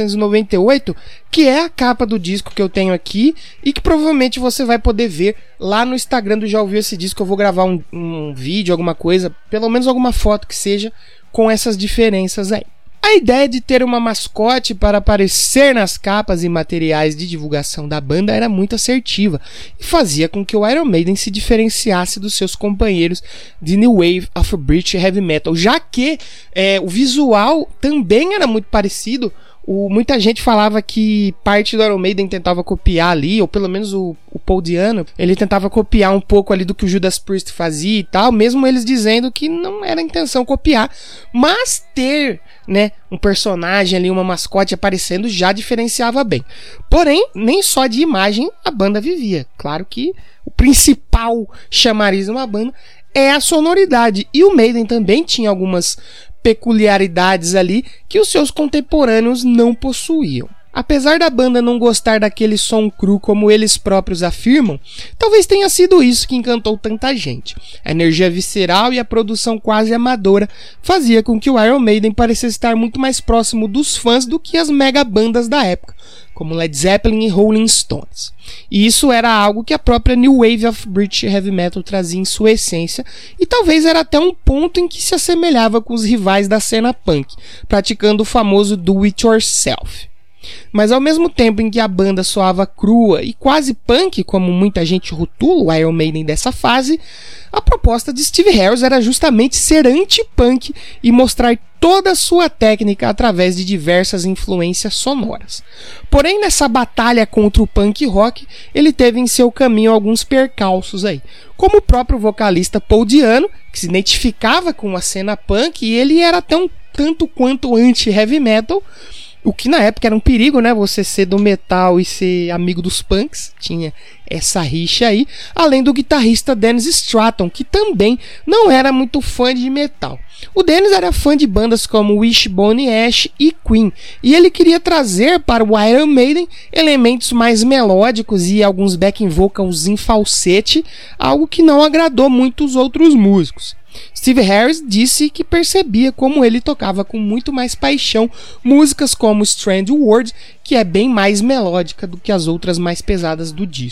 1998, que é a capa do disco que eu tenho aqui e que provavelmente você vai poder ver lá no Instagram do Já Ouviu Esse Disco. Eu vou gravar um vídeo, alguma coisa, pelo menos alguma foto que seja, com essas diferenças aí. A ideia de ter uma mascote para aparecer nas capas e materiais de divulgação da banda era muito assertiva e fazia com que o Iron Maiden se diferenciasse dos seus companheiros de New Wave of British Heavy Metal, já que o visual também era muito parecido. Muita gente falava que parte do Iron Maiden tentava copiar ali, ou pelo menos o Paul Di'Anno, ele tentava copiar um pouco ali do que o Judas Priest fazia e tal, mesmo eles dizendo que não era a intenção copiar, mas ter, né, um personagem ali, uma mascote aparecendo já diferenciava bem. Porém, nem só de imagem a banda vivia. Claro que o principal chamariz de uma banda é a sonoridade, e o Maiden também tinha algumas peculiaridades ali que os seus contemporâneos não possuíam. Apesar da banda não gostar daquele som cru como eles próprios afirmam, talvez tenha sido isso que encantou tanta gente. A energia visceral e a produção quase amadora fazia com que o Iron Maiden parecesse estar muito mais próximo dos fãs do que as mega bandas da época, como Led Zeppelin e Rolling Stones. E isso era algo que a própria New Wave of British Heavy Metal trazia em sua essência, e talvez era até um ponto em que se assemelhava com os rivais da cena punk, praticando o famoso do it yourself. Mas ao mesmo tempo em que a banda soava crua e quase punk, como muita gente rotula o Iron Maiden dessa fase, a proposta de Steve Harris era justamente ser anti-punk e mostrar toda a sua técnica através de diversas influências sonoras. Porém, nessa batalha contra o punk rock, ele teve em seu caminho alguns percalços aí, como o próprio vocalista Paul Di'Anno, que se identificava com a cena punk, e ele era até um tanto quanto anti-heavy metal, o que na época era um perigo, né? Você ser do metal e ser amigo dos punks. Tinha essa rixa aí. Além do guitarrista Dennis Stratton, que também não era muito fã de metal. O Dennis era fã de bandas como Wishbone Ash e Queen. E ele queria trazer para o Iron Maiden elementos mais melódicos e alguns backing vocals em falsete. Algo que não agradou muito os outros músicos. Steve Harris disse que percebia como ele tocava com muito mais paixão músicas como Strange World, que é bem mais melódica do que as outras mais pesadas do disco.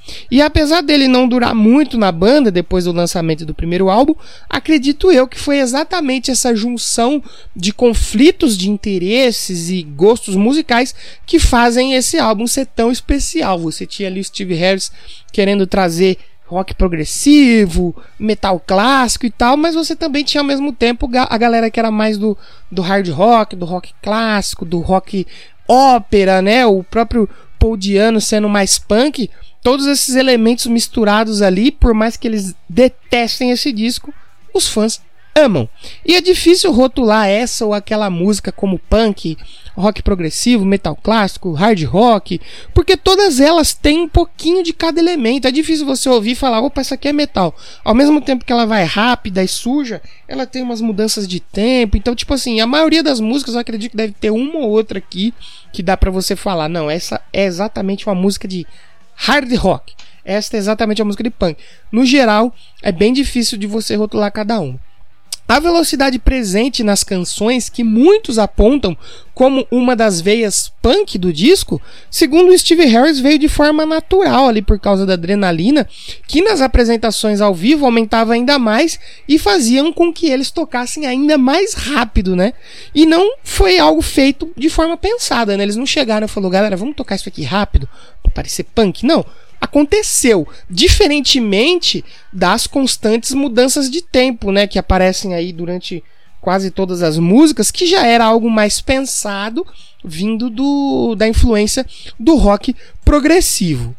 E apesar dele não durar muito na banda depois do lançamento do primeiro álbum, acredito eu que foi exatamente essa junção de conflitos de interesses e gostos musicais que fazem esse álbum ser tão especial. Você tinha ali o Steve Harris querendo trazer rock progressivo, metal clássico e tal, mas você também tinha ao mesmo tempo a galera que era mais do hard rock, do rock clássico, do rock ópera, né? O próprio Paul Di'Anno sendo mais punk. Todos esses elementos misturados ali, por mais que eles detestem esse disco, os fãs amam. E é difícil rotular essa ou aquela música como punk, rock progressivo, metal clássico, hard rock, porque todas elas têm um pouquinho de cada elemento. É difícil você ouvir e falar, opa, essa aqui é metal. Ao mesmo tempo que ela vai rápida e suja, ela tem umas mudanças de tempo. Então, tipo assim, a maioria das músicas eu acredito que deve ter uma ou outra aqui que dá pra você falar, não, essa é exatamente uma música de hard rock. Esta é exatamente a música de punk. No geral, é bem difícil de você rotular cada uma. A velocidade presente nas canções, que muitos apontam como uma das veias punk do disco, segundo o Steve Harris, veio de forma natural ali por causa da adrenalina, que nas apresentações ao vivo aumentava ainda mais e faziam com que eles tocassem ainda mais rápido, né? E não foi algo feito de forma pensada, né? Eles não chegaram e falaram, galera, vamos tocar isso aqui rápido pra parecer punk. Não. Aconteceu, diferentemente das constantes mudanças de tempo, né, que aparecem aí durante quase todas as músicas, que já era algo mais pensado, vindo da influência do rock progressivo.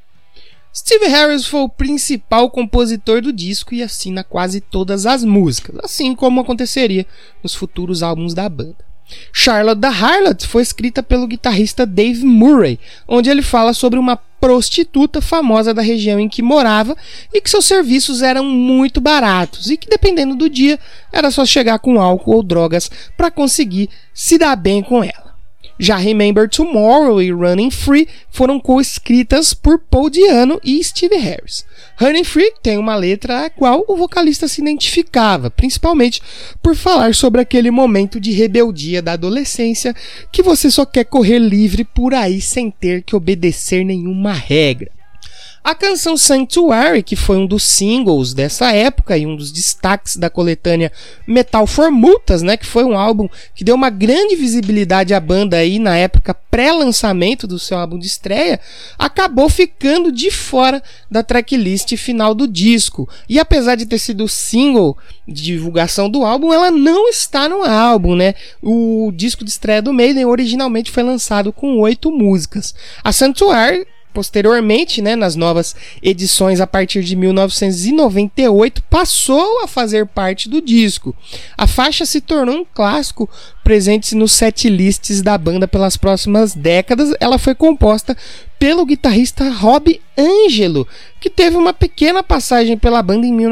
Steve Harris foi o principal compositor do disco e assina quase todas as músicas, assim como aconteceria nos futuros álbuns da banda. Charlotte the Harlot foi escrita pelo guitarrista Dave Murray, onde ele fala sobre uma prostituta famosa da região em que morava e que seus serviços eram muito baratos e que, dependendo do dia, era só chegar com álcool ou drogas para conseguir se dar bem com ela. Já Remember Tomorrow e Running Free foram co-escritas por Paul Di'Anno e Steve Harris. Running Free tem uma letra a qual o vocalista se identificava, principalmente por falar sobre aquele momento de rebeldia da adolescência que você só quer correr livre por aí sem ter que obedecer nenhuma regra. A canção Sanctuary, que foi um dos singles dessa época e um dos destaques da coletânea Metal for Multas, né, que foi um álbum que deu uma grande visibilidade à banda aí na época pré-lançamento do seu álbum de estreia, acabou ficando de fora da tracklist final do disco. E apesar de ter sido single de divulgação do álbum, ela não está no álbum, né? O disco de estreia do Maiden originalmente foi lançado com 8 músicas. A Sanctuary, posteriormente, né, nas novas edições a partir de 1998, passou a fazer parte do disco. A faixa se tornou um clássico presente nos setlists da banda pelas próximas décadas. Ela foi composta pelo guitarrista Rob Angelo, que teve uma pequena passagem pela banda em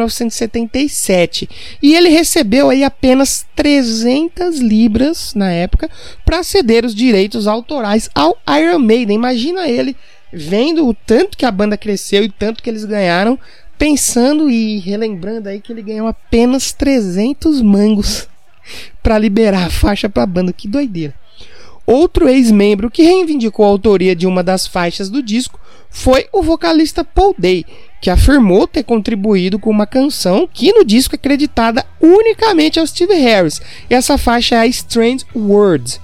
1977, e ele recebeu aí apenas 300 libras na época para ceder os direitos autorais ao Iron Maiden. Imagina ele vendo o tanto que a banda cresceu e tanto que eles ganharam, pensando e relembrando aí que ele ganhou apenas 300 mangos para liberar a faixa para a banda. Que doideira. Outro ex-membro que reivindicou a autoria de uma das faixas do disco foi o vocalista Paul Day, que afirmou ter contribuído com uma canção que no disco é creditada unicamente ao Steve Harris. E essa faixa é a Strange Words.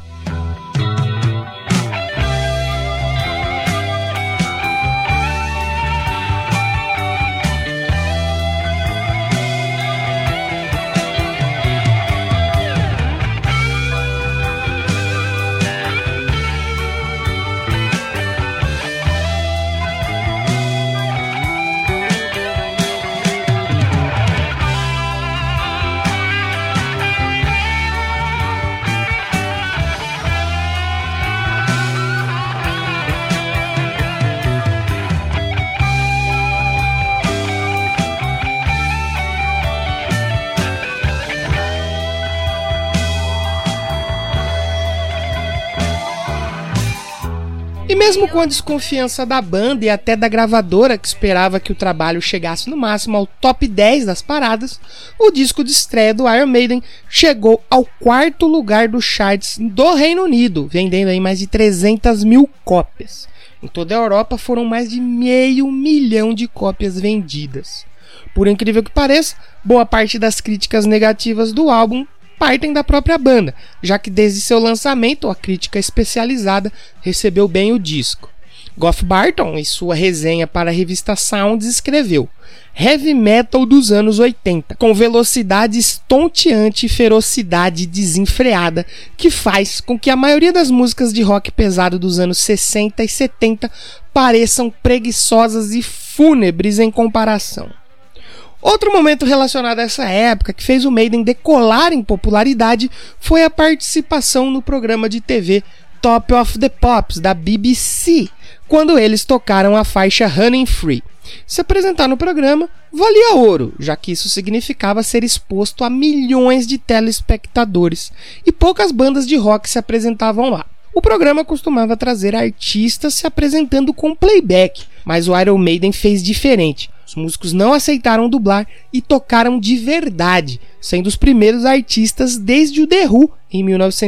Mesmo com a desconfiança da banda e até da gravadora, que esperava que o trabalho chegasse no máximo ao top 10 das paradas, o disco de estreia do Iron Maiden chegou ao 4º lugar dos charts do Reino Unido, vendendo aí mais de 300 mil cópias. Em toda a Europa foram mais de 500 mil de cópias vendidas. Por incrível que pareça, boa parte das críticas negativas do álbum partem da própria banda, já que desde seu lançamento a crítica especializada recebeu bem o disco. Geoff Barton, em sua resenha para a revista Sounds, escreveu: heavy metal dos anos 80, com velocidade estonteante e ferocidade desenfreada, que faz com que a maioria das músicas de rock pesado dos anos 60 e 70 pareçam preguiçosas e fúnebres em comparação. Outro momento relacionado a essa época que fez o Maiden decolar em popularidade foi a participação no programa de TV Top of the Pops da BBC, quando eles tocaram a faixa Running Free. Se apresentar no programa valia ouro, já que isso significava ser exposto a milhões de telespectadores, e poucas bandas de rock se apresentavam lá. O programa costumava trazer artistas se apresentando com playback, mas o Iron Maiden fez diferente. Os músicos não aceitaram dublar e tocaram de verdade, sendo os primeiros artistas desde o The Who, em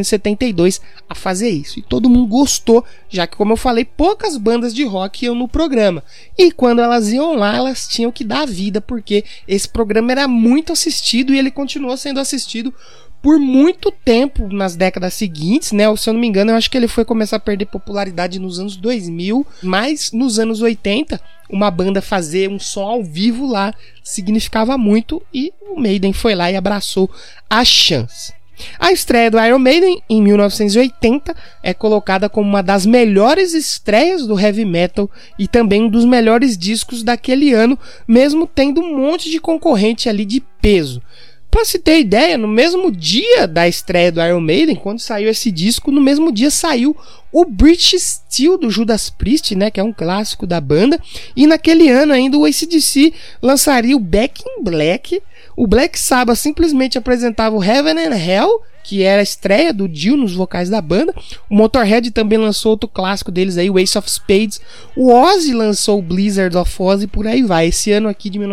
1972, a fazer isso. E todo mundo gostou, já que, como eu falei, poucas bandas de rock iam no programa. E quando elas iam lá, elas tinham que dar vida, porque esse programa era muito assistido e ele continuou sendo assistido por muito tempo nas décadas seguintes, né? Se eu não me engano, eu acho que ele foi começar a perder popularidade nos anos 2000, mas nos anos 80, uma banda fazer um som ao vivo lá significava muito, e o Maiden foi lá e abraçou a chance. A estreia do Iron Maiden, em 1980, é colocada como uma das melhores estreias do heavy metal e também um dos melhores discos daquele ano, mesmo tendo um monte de concorrente ali de peso. Pra se ter ideia, no mesmo dia da estreia do Iron Maiden, quando saiu esse disco, no mesmo dia saiu o British Steel do Judas Priest, né, que é um clássico da banda, e naquele ano ainda o AC/DC lançaria o Back in Black. O Black Sabbath simplesmente apresentava o Heaven and Hell, que era a estreia do Dio nos vocais da banda. O Motorhead também lançou outro clássico deles aí, o Ace of Spades. O Ozzy lançou o Blizzard of Ozz e por aí vai. Esse ano aqui de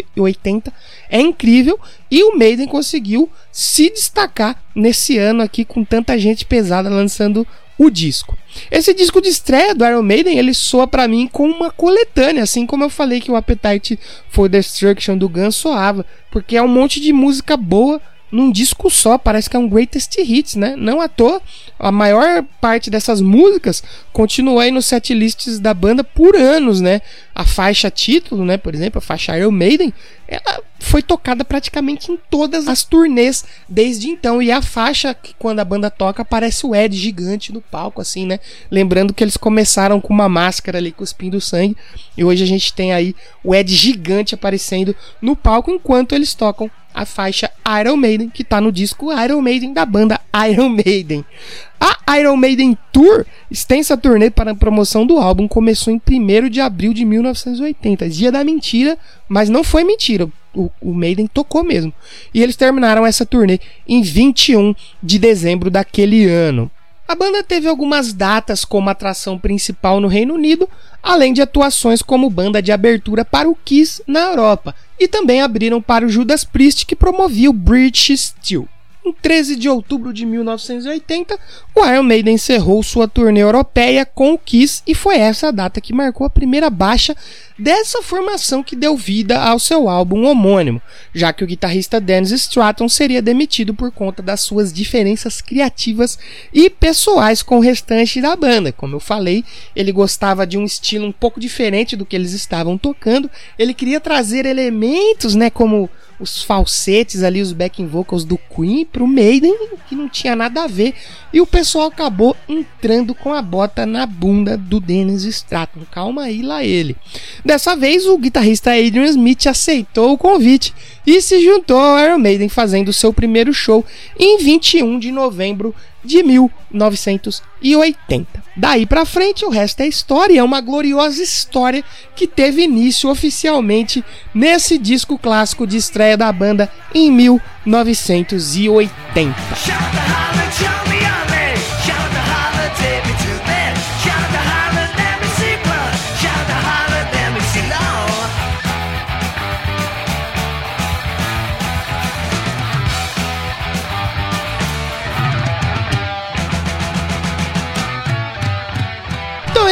1980 é incrível, e o Maiden conseguiu se destacar nesse ano aqui com tanta gente pesada lançando o disco. Esse disco de estreia do Iron Maiden, ele soa pra mim como uma coletânea, assim como eu falei que o Appetite for Destruction do Guns soava, porque é um monte de música boa num disco só, parece que é um greatest hits, né? Não à toa, a maior parte dessas músicas continuou aí nos setlists da banda por anos, né? A faixa título, né? Por exemplo, a faixa Iron Maiden, ela foi tocada praticamente em todas as turnês desde então, e a faixa que quando a banda toca aparece o Ed gigante no palco, assim, né? Lembrando que eles começaram com uma máscara ali cuspindo sangue, e hoje a gente tem aí o Ed gigante aparecendo no palco enquanto eles tocam a faixa Iron Maiden, que tá no disco Iron Maiden da banda Iron Maiden. A Iron Maiden Tour, extensa turnê para a promoção do álbum, começou em 1º de abril de 1980, dia da mentira, mas não foi mentira, o Maiden tocou mesmo. E eles terminaram essa turnê em 21 de dezembro daquele ano. A banda teve algumas datas como atração principal no Reino Unido, além de atuações como banda de abertura para o Kiss na Europa, e também abriram para o Judas Priest, que promovia o British Steel. Em 13 de outubro de 1980, o Iron Maiden encerrou sua turnê europeia com o Kiss, e foi essa a data que marcou a primeira baixa dessa formação que deu vida ao seu álbum homônimo, já que o guitarrista Dennis Stratton seria demitido por conta das suas diferenças criativas e pessoais com o restante da banda. Como eu falei, ele gostava de um estilo um pouco diferente do que eles estavam tocando, ele queria trazer elementos, né, como os falsetes ali, os backing vocals do Queen pro Maiden, que não tinha nada a ver, e o pessoal acabou entrando com a bota na bunda do Dennis Stratton. Calma aí, lá ele. Dessa vez o guitarrista Adrian Smith aceitou o convite e se juntou ao Iron Maiden, fazendo seu primeiro show em 21 de novembro de 1980. Daí pra frente o resto é história, é uma gloriosa história que teve início oficialmente nesse disco clássico de estreia da banda em 1980.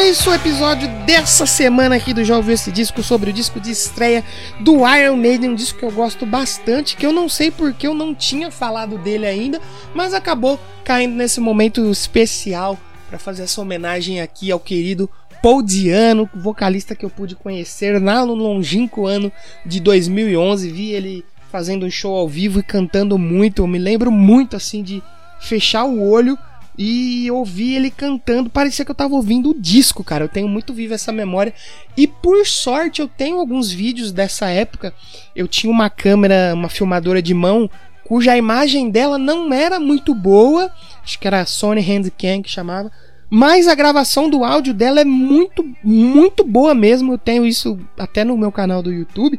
isso, o episódio dessa semana aqui do Já Ouviu Esse Disco, sobre o disco de estreia do Iron Maiden, um disco que eu gosto bastante, que eu não sei porque eu não tinha falado dele ainda, mas acabou caindo nesse momento especial para fazer essa homenagem aqui ao querido Paul Di'Anno, vocalista que eu pude conhecer lá no longínquo ano de 2011, vi ele fazendo um show ao vivo e cantando muito, eu me lembro muito assim de fechar o olho e ouvir ele cantando, parecia que eu tava ouvindo o disco, cara. Eu tenho muito viva essa memória. E por sorte eu tenho alguns vídeos dessa época. Eu tinha uma câmera, uma filmadora de mão, cuja imagem dela não era muito boa. Acho que era a Sony Handycam que chamava. Mas a gravação do áudio dela é muito, muito boa mesmo. Eu tenho isso até no meu canal do YouTube.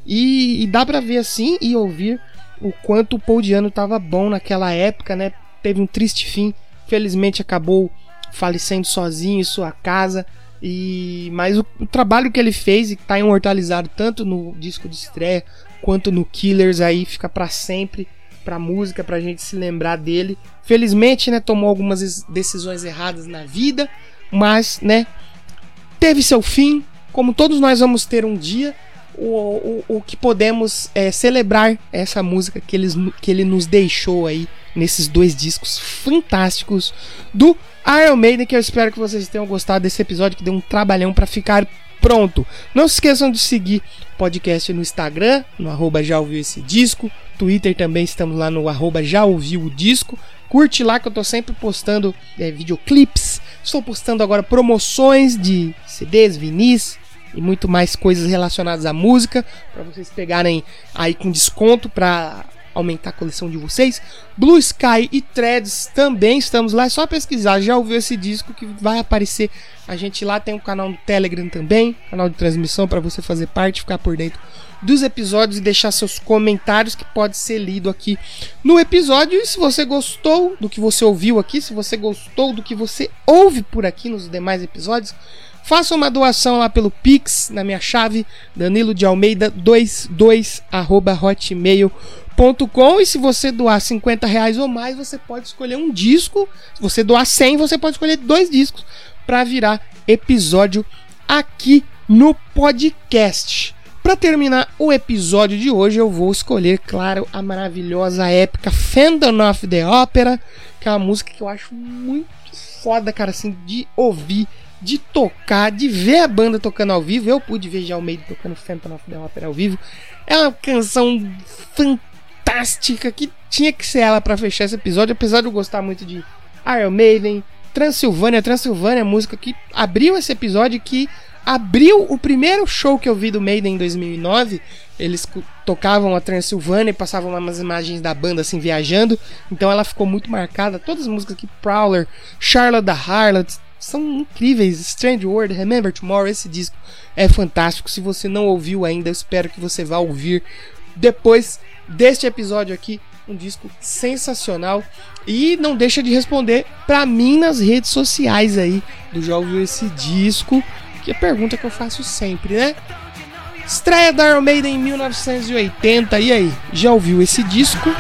E dá pra ver assim e ouvir o quanto o Paul Di'Anno tava bom naquela época, né? Teve um triste fim. Felizmente acabou falecendo sozinho em sua casa. Mas o trabalho que ele fez e que tá imortalizado tanto no disco de estreia quanto no Killers aí fica pra sempre, pra música, pra gente se lembrar dele. Felizmente, né, tomou algumas decisões erradas na vida, mas, né, teve seu fim. Como todos nós vamos ter um dia, o que podemos celebrar essa música que ele nos deixou aí nesses 2 discos fantásticos do Iron Maiden, que eu espero que vocês tenham gostado desse episódio, que deu um trabalhão para ficar pronto. Não se esqueçam de seguir o podcast no Instagram, no @jaouviuessedisco, Twitter também, estamos lá no @jaouviudisco. Curte lá que eu tô sempre postando videoclipes, estou postando agora promoções de CDs, vinis e muito mais coisas relacionadas à música, para vocês pegarem aí com desconto para aumentar a coleção de vocês. Blue Sky e Threads também estamos lá, é só pesquisar, Já Ouviu Esse Disco, que vai aparecer a gente lá. Tem um canal no Telegram também, canal de transmissão para você fazer parte, ficar por dentro dos episódios e deixar seus comentários, que pode ser lido aqui no episódio. E se você gostou do que você ouviu aqui, se você gostou do que você ouve por aqui nos demais episódios, faça uma doação lá pelo Pix, na minha chave, danilodealmeida22@hotmail.com. E se você doar R$50 ou mais, você pode escolher um disco. Se você doar 100, você pode escolher 2 discos para virar episódio aqui no podcast. Para terminar o episódio de hoje, eu vou escolher, claro, a maravilhosa, épica Phantom of the Opera, que é uma música que eu acho muito foda, cara, assim, de ouvir, de tocar, de ver a banda tocando ao vivo. Eu pude ver já o Maiden tocando Phantom of the Opera ao vivo. É uma canção fantástica que tinha que ser ela para fechar esse episódio, apesar de eu gostar muito de Iron Maiden, Transilvânia, a música que abriu esse episódio, que abriu o primeiro show que eu vi do Maiden em 2009. Eles tocavam a Transilvânia e passavam umas imagens da banda assim viajando, então ela ficou muito marcada. Todas as músicas aqui, Prowler, Charlotte the Harlot, são incríveis. Strange World, Remember Tomorrow, esse disco é fantástico. Se você não ouviu ainda, eu espero que você vá ouvir depois deste episódio aqui. Um disco sensacional. E não deixa de responder pra mim nas redes sociais aí do Já Ouviu Esse Disco, que é a pergunta que eu faço sempre, né? Estreia da Iron Maiden em 1980. E aí, já ouviu esse disco?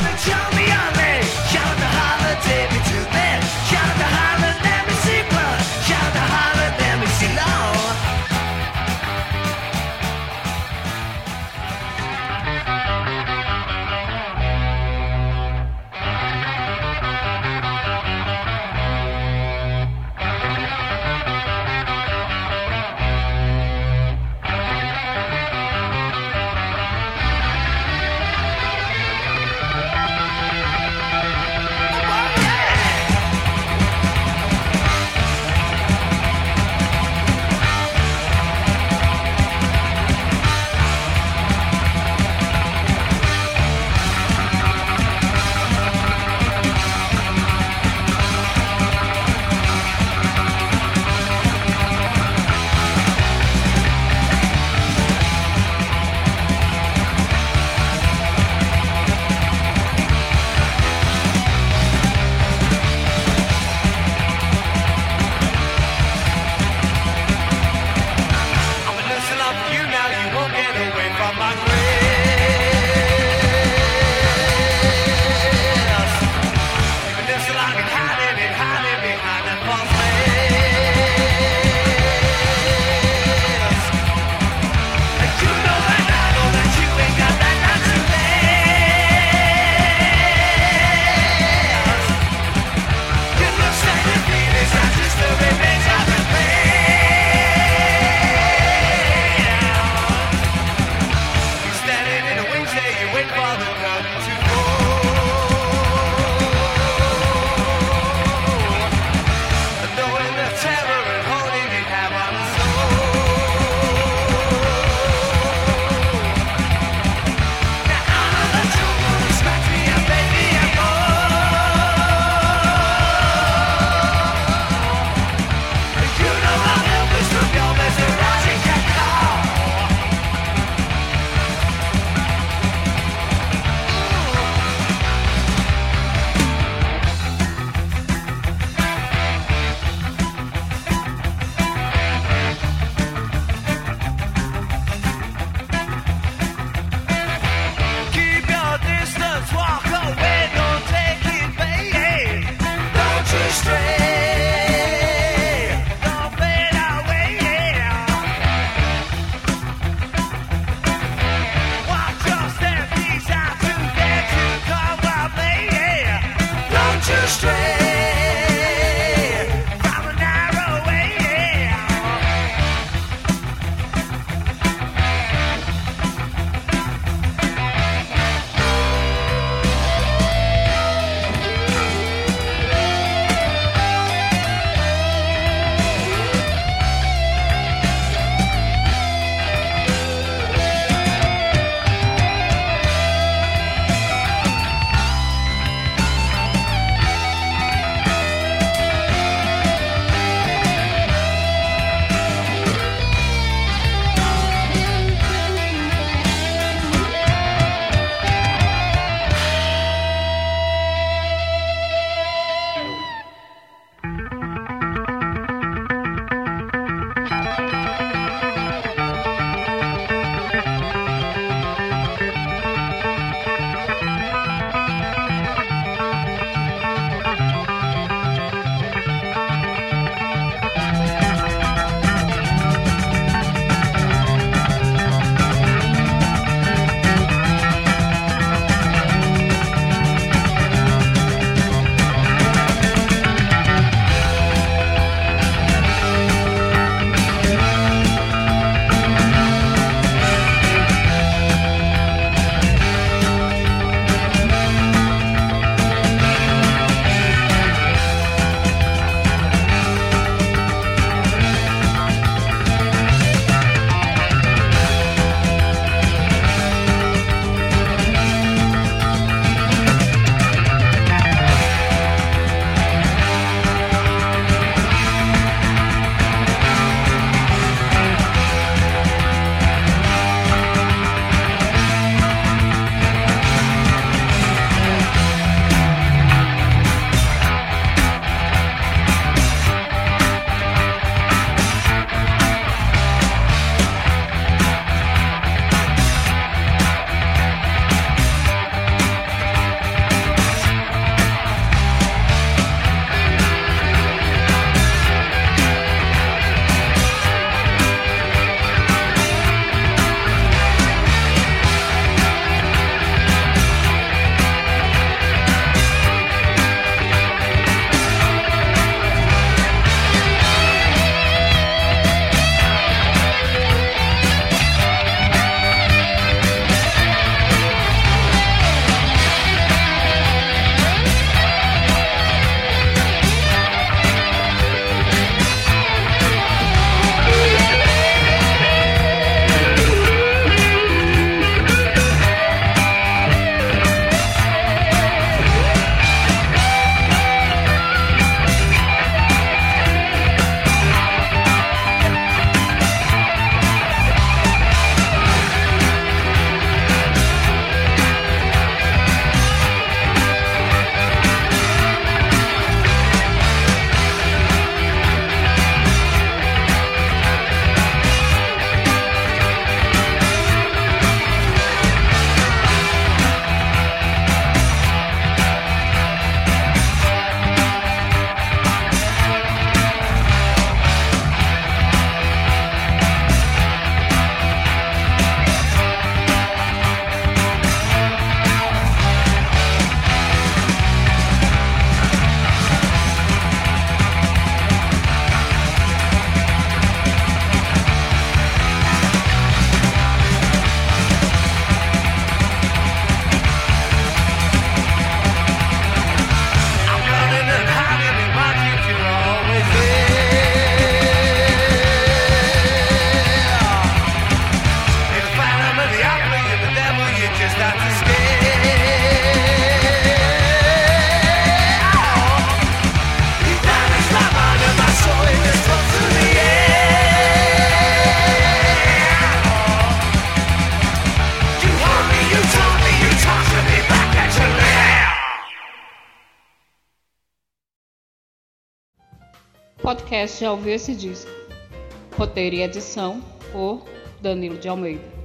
Podcast Já Ouviu Esse Disco? Roteiro e edição por Danilo de Almeida.